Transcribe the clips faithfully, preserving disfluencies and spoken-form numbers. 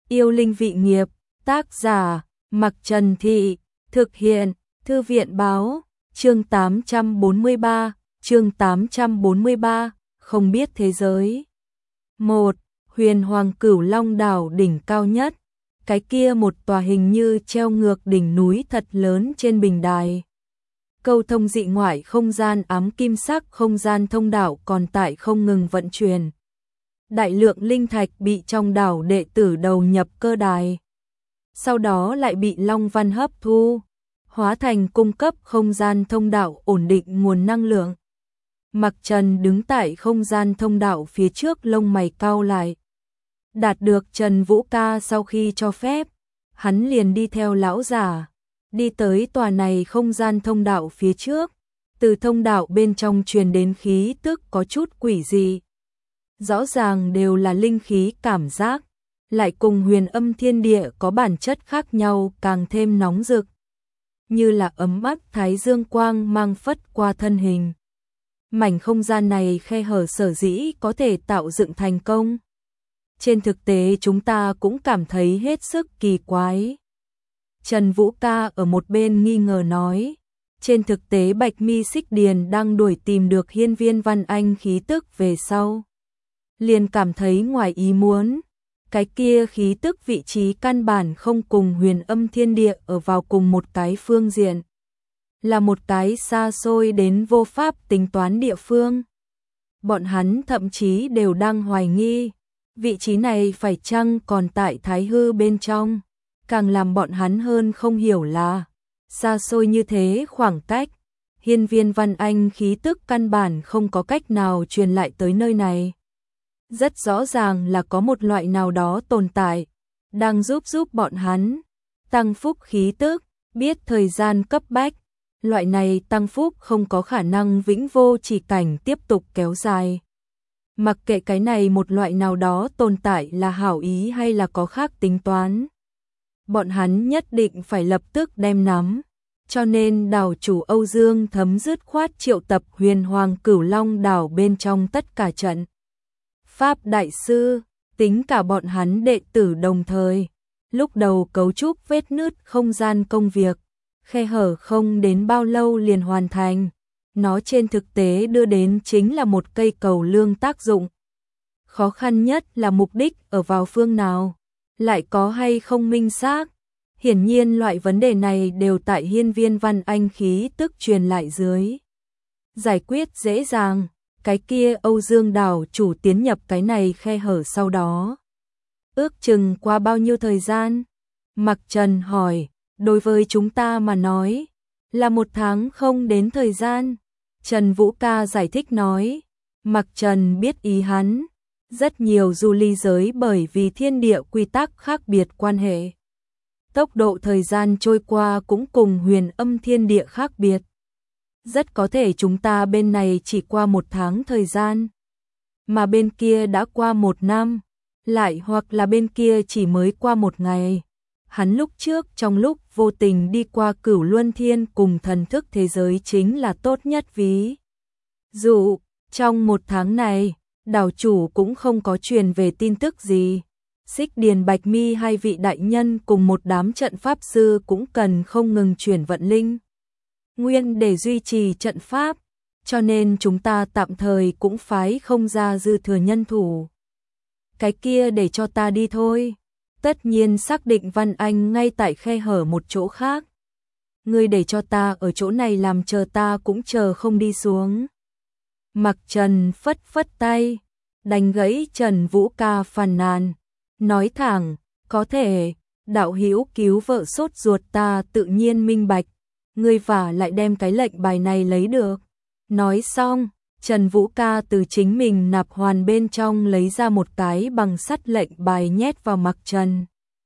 Yêu linh vị nghiệp, tác giả, Mặc Trần Thị, thực hiện, Thư viện báo, chương tám trăm bốn mươi ba, chương tám trăm bốn mươi ba, không biết thế giới. một. Huyền Hoàng Cửu Long đảo đỉnh cao nhất, cái kia một tòa hình như treo ngược đỉnh núi thật lớn trên bình đài. Câu thông dị ngoại không gian ám kim sắc không gian thông đạo còn tại không ngừng vận chuyển. Đại lượng linh thạch bị trong đảo đệ tử đầu nhập cơ đài. Sau đó lại bị Long Văn hấp thu, hóa thành cung cấp không gian thông đạo ổn định nguồn năng lượng. Mặc Trần đứng tại không gian thông đạo phía trước lông mày cau lại. Đạt được Trần Vũ Ca sau khi cho phép, hắn liền đi theo lão giả, đi tới tòa này không gian thông đạo phía trước. Từ thông đạo bên trong truyền đến khí tức có chút quỷ dị. Rõ ràng đều là linh khí cảm giác, lại cùng huyền âm thiên địa có bản chất khác nhau càng thêm nóng rực. Như là ấm áp thái dương quang mang phất qua thân hình. Mảnh không gian này khe hở sở dĩ có thể tạo dựng thành công. Trên thực tế chúng ta cũng cảm thấy hết sức kỳ quái. Trần Vũ Ca ở một bên nghi ngờ nói. Trên thực tế Bạch Mi Xích Điền đang đuổi tìm được hiên viên Văn Anh khí tức về sau. Liền cảm thấy ngoài ý muốn. Cái kia khí tức vị trí căn bản không cùng huyền âm thiên địa ở vào cùng một cái phương diện. Là một cái xa xôi đến vô pháp tính toán địa phương. Bọn hắn thậm chí đều đang hoài nghi. Vị trí này phải chăng còn tại Thái Hư bên trong. Càng làm bọn hắn hơn không hiểu là xa xôi như thế khoảng cách. Hiên viên Văn Anh khí tức căn bản không có cách nào truyền lại tới nơi này. Rất rõ ràng là có một loại nào đó tồn tại, đang giúp giúp bọn hắn, tăng phúc khí tức, biết thời gian cấp bách. Loại này tăng phúc không có khả năng vĩnh vô chỉ cảnh tiếp tục kéo dài. Mặc kệ cái này một loại nào đó tồn tại là hảo ý hay là có khác tính toán. Bọn hắn nhất định phải lập tức đem nắm. Cho nên đảo chủ Âu Dương Thấm dứt khoát triệu tập Huyền Hoàng Cửu Long đảo bên trong tất cả trận Pháp đại sư, tính cả bọn hắn đệ tử đồng thời. Lúc đầu cấu trúc vết nứt không gian công việc, khe hở không đến bao lâu liền hoàn thành. Nó trên thực tế đưa đến chính là một cây cầu lương tác dụng. Khó khăn nhất là mục đích ở vào phương nào, lại có hay không minh xác. Hiển nhiên loại vấn đề này đều tại hiên viên Văn Anh khí tức truyền lại dưới. Giải quyết dễ dàng. Cái kia Âu Dương đảo chủ tiến nhập cái này khe hở sau đó. Ước chừng qua bao nhiêu thời gian? Mặc Trần hỏi, đối với chúng ta mà nói, là một tháng không đến thời gian. Trần Vũ Ca giải thích nói, Mặc Trần biết ý hắn. Rất nhiều du ly giới bởi vì thiên địa quy tắc khác biệt quan hệ. Tốc độ thời gian trôi qua cũng cùng huyền âm thiên địa khác biệt. Rất có thể chúng ta bên này chỉ qua một tháng thời gian, mà bên kia đã qua một năm, lại hoặc là bên kia chỉ mới qua một ngày. Hắn lúc trước trong lúc vô tình đi qua Cửu Luân Thiên cùng thần thức thế giới chính là tốt nhất ví dụ. Trong một tháng này, đảo chủ cũng không có truyền về tin tức gì. Xích Điền Bạch Mi hai vị đại nhân cùng một đám trận pháp sư cũng cần không ngừng chuyển vận linh nguyên để duy trì trận pháp, cho nên chúng ta tạm thời cũng phái không ra dư thừa nhân thủ. Cái kia để cho ta đi thôi. Tất nhiên xác định Văn Anh ngay tại khe hở một chỗ khác. Ngươi để cho ta ở chỗ này làm chờ ta cũng chờ không đi xuống. Mặc Trần phất phất tay, đánh gãy Trần Vũ Ca phàn nàn, nói thẳng, có thể, đạo hữu cứu vợ sốt ruột ta tự nhiên minh bạch. Ngươi vả lại đem cái lệnh bài này lấy được. Nói xong, Trần Vũ Ca từ chính mình nạp hoàn bên trong lấy ra một cái bằng sắt lệnh bài nhét vào Mặc Trần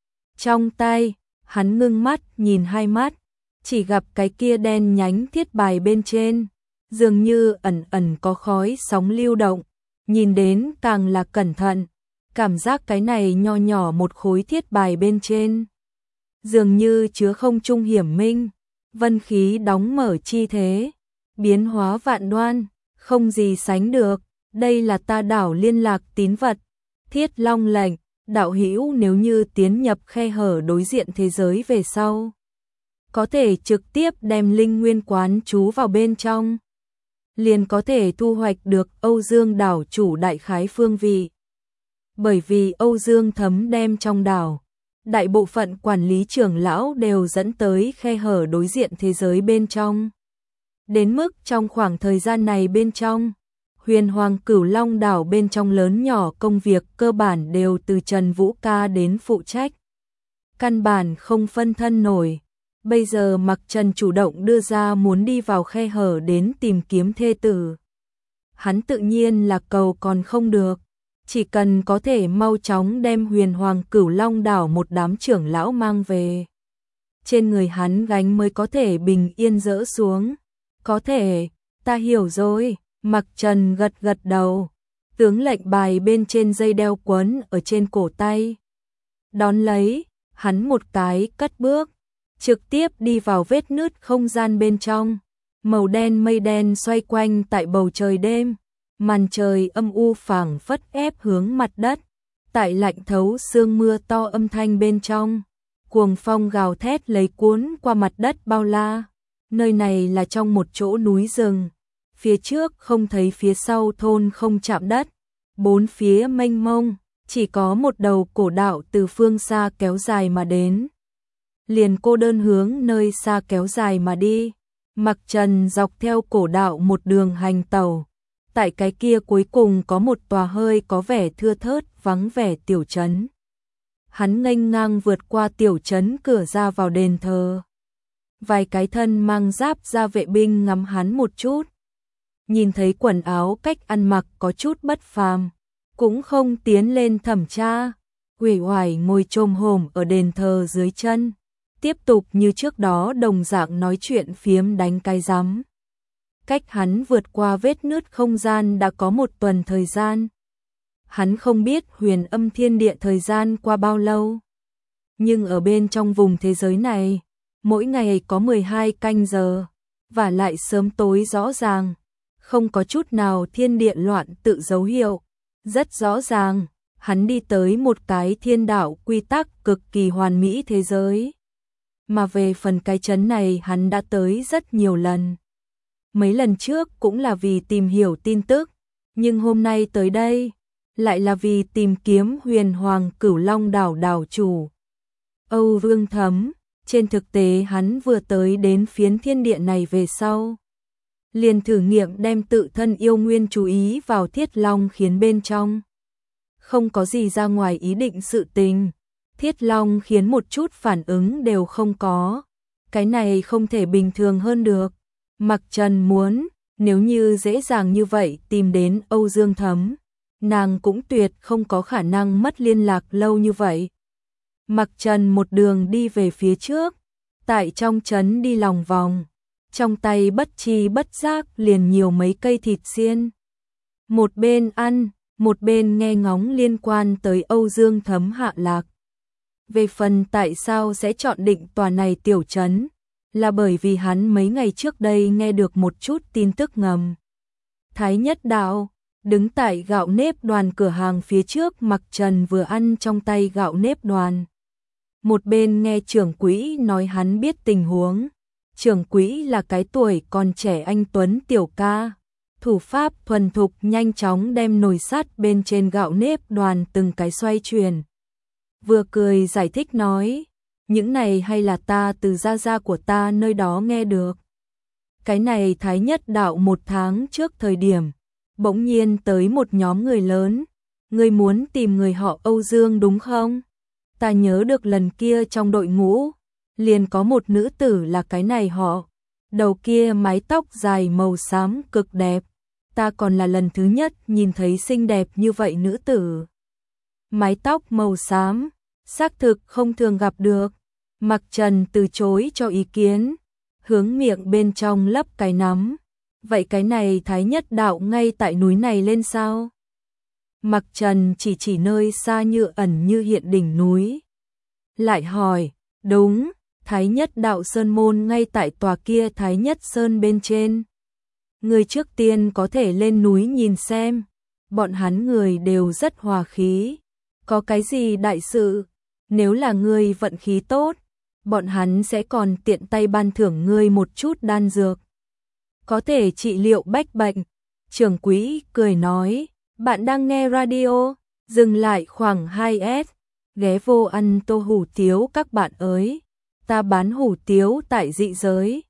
trong tay. Hắn ngưng mắt nhìn hai mắt, chỉ gặp cái kia đen nhánh thiết bài bên trên, dường như ẩn ẩn có khói sóng lưu động. Nhìn đến càng là cẩn thận, cảm giác cái này nho nhỏ một khối thiết bài bên trên, dường như chứa không trung hiểm minh. Vân khí đóng mở chi thế, biến hóa vạn đoan, không gì sánh được. Đây là ta đảo liên lạc tín vật, Thiết Long lệnh, đạo hữu nếu như tiến nhập khe hở đối diện thế giới về sau, có thể trực tiếp đem linh nguyên quán trú vào bên trong, liền có thể thu hoạch được Âu Dương đảo chủ đại khái phương vị. Bởi vì Âu Dương Thấm đem trong đảo, đại bộ phận quản lý trưởng lão đều dẫn tới khe hở đối diện thế giới bên trong. Đến mức trong khoảng thời gian này bên trong, Huyền Hoàng Cửu Long đảo bên trong lớn nhỏ công việc cơ bản đều từ Trần Vũ Ca đến phụ trách. Căn bản không phân thân nổi. Bây giờ Mặc Trần chủ động đưa ra muốn đi vào khe hở đến tìm kiếm thê tử. Hắn tự nhiên là cầu còn không được. Chỉ cần có thể mau chóng đem Huyền Hoàng Cửu Long đảo một đám trưởng lão mang về. Trên người hắn gánh mới có thể bình yên dỡ xuống. Có thể, ta hiểu rồi. Mặc Trần gật gật đầu. Tướng lệnh bài bên trên dây đeo quấn ở trên cổ tay. Đón lấy, hắn một cái cất bước. Trực tiếp đi vào vết nứt không gian bên trong. Màu đen mây đen xoay quanh tại bầu trời đêm. Màn trời âm u phảng phất ép hướng mặt đất. Tại lạnh thấu sương mưa to âm thanh bên trong. Cuồng phong gào thét lấy cuốn qua mặt đất bao la. Nơi này là trong một chỗ núi rừng. Phía trước không thấy, phía sau thôn không chạm đất. Bốn phía mênh mông, chỉ có một đầu cổ đạo từ phương xa kéo dài mà đến. Liền cô đơn hướng nơi xa kéo dài mà đi. Mặc Trần dọc theo cổ đạo một đường hành tàu. Tại cái kia cuối cùng có một tòa hơi có vẻ thưa thớt vắng vẻ tiểu trấn. Hắn nghênh ngang vượt qua tiểu trấn cửa ra vào đền thờ. Vài cái thân mang giáp da vệ binh ngắm hắn một chút. Nhìn thấy quần áo cách ăn mặc có chút bất phàm, cũng không tiến lên thẩm tra, uể oải ngồi chồm hổm ở đền thờ dưới chân, tiếp tục như trước đó đồng dạng nói chuyện phiếm đánh cái rắm. Cách hắn vượt qua vết nứt không gian đã có một tuần thời gian. Hắn không biết Huyền Âm Thiên Địa thời gian qua bao lâu, nhưng ở bên trong vùng thế giới này, mỗi ngày có mười hai canh giờ, và lại sớm tối rõ ràng. Không có chút nào thiên địa loạn tự dấu hiệu. Rất rõ ràng, hắn đi tới một cái thiên đạo quy tắc cực kỳ hoàn mỹ thế giới. Mà về phần cái trấn này hắn đã tới rất nhiều lần. Mấy lần trước cũng là vì tìm hiểu tin tức, nhưng hôm nay tới đây, lại là vì tìm kiếm Huyền Hoàng Cửu Long đảo đảo chủ. Âu Dương Thấm, trên thực tế hắn vừa tới đến phiến thiên địa này về sau. Liền thử nghiệm đem tự thân yêu nguyên chú ý vào Thiết Long khiến bên trong. Không có gì ra ngoài ý định sự tình. Thiết Long khiến một chút phản ứng đều không có. Cái này không thể bình thường hơn được. Mặc Trần muốn, nếu như dễ dàng như vậy tìm đến Âu Dương Thấm, nàng cũng tuyệt không có khả năng mất liên lạc lâu như vậy. Mặc Trần một đường đi về phía trước, tại trong trấn đi lòng vòng. Trong tay bất chi bất giác liền nhiều mấy cây thịt xiên. Một bên ăn, một bên nghe ngóng liên quan tới Âu Dương Thấm hạ lạc. Về phần tại sao sẽ chọn định tòa này tiểu trấn, là bởi vì hắn mấy ngày trước đây nghe được một chút tin tức ngầm. Thái Nhất Đạo, đứng tại gạo nếp đoàn cửa hàng phía trước, Mặc Trần vừa ăn trong tay gạo nếp đoàn. Một bên nghe trưởng quỹ nói hắn biết tình huống. Trưởng quỹ là cái tuổi còn trẻ anh tuấn tiểu ca, thủ pháp thuần thục nhanh chóng đem nồi sắt bên trên gạo nếp đoàn từng cái xoay chuyển. Vừa cười giải thích nói, những này hay là ta từ gia gia của ta nơi đó nghe được. Cái này Thái Nhất Đạo một tháng trước thời điểm, bỗng nhiên tới một nhóm người lớn, ngươi muốn tìm người họ Âu Dương đúng không? Ta nhớ được lần kia trong đội ngũ, liền có một nữ tử là cái này họ, đầu kia mái tóc dài màu xám cực đẹp, ta còn là lần thứ nhất nhìn thấy xinh đẹp như vậy nữ tử. Mái tóc màu xám, xác thực không thường gặp được. Mặc Trần từ chối cho ý kiến, hướng miệng bên trong lấp cái nắm. Vậy cái này Thái Nhất Đạo ngay tại núi này lên sao? Mặc Trần chỉ chỉ nơi xa như ẩn như hiện đỉnh núi. Lại hỏi, đúng, Thái Nhất Đạo Sơn Môn ngay tại tòa kia Thái Nhất Sơn bên trên. Người trước tiên có thể lên núi nhìn xem, bọn hắn người đều rất hòa khí, Có cái gì đại sự, nếu là ngươi vận khí tốt, bọn hắn sẽ còn tiện tay ban thưởng ngươi một chút đan dược. Có thể trị liệu bách bệnh. Trưởng quỹ cười nói, bạn đang nghe radio, dừng lại khoảng hai s, ghé vô ăn tô hủ tiếu các bạn ơi. Ta bán hủ tiếu tại dị giới.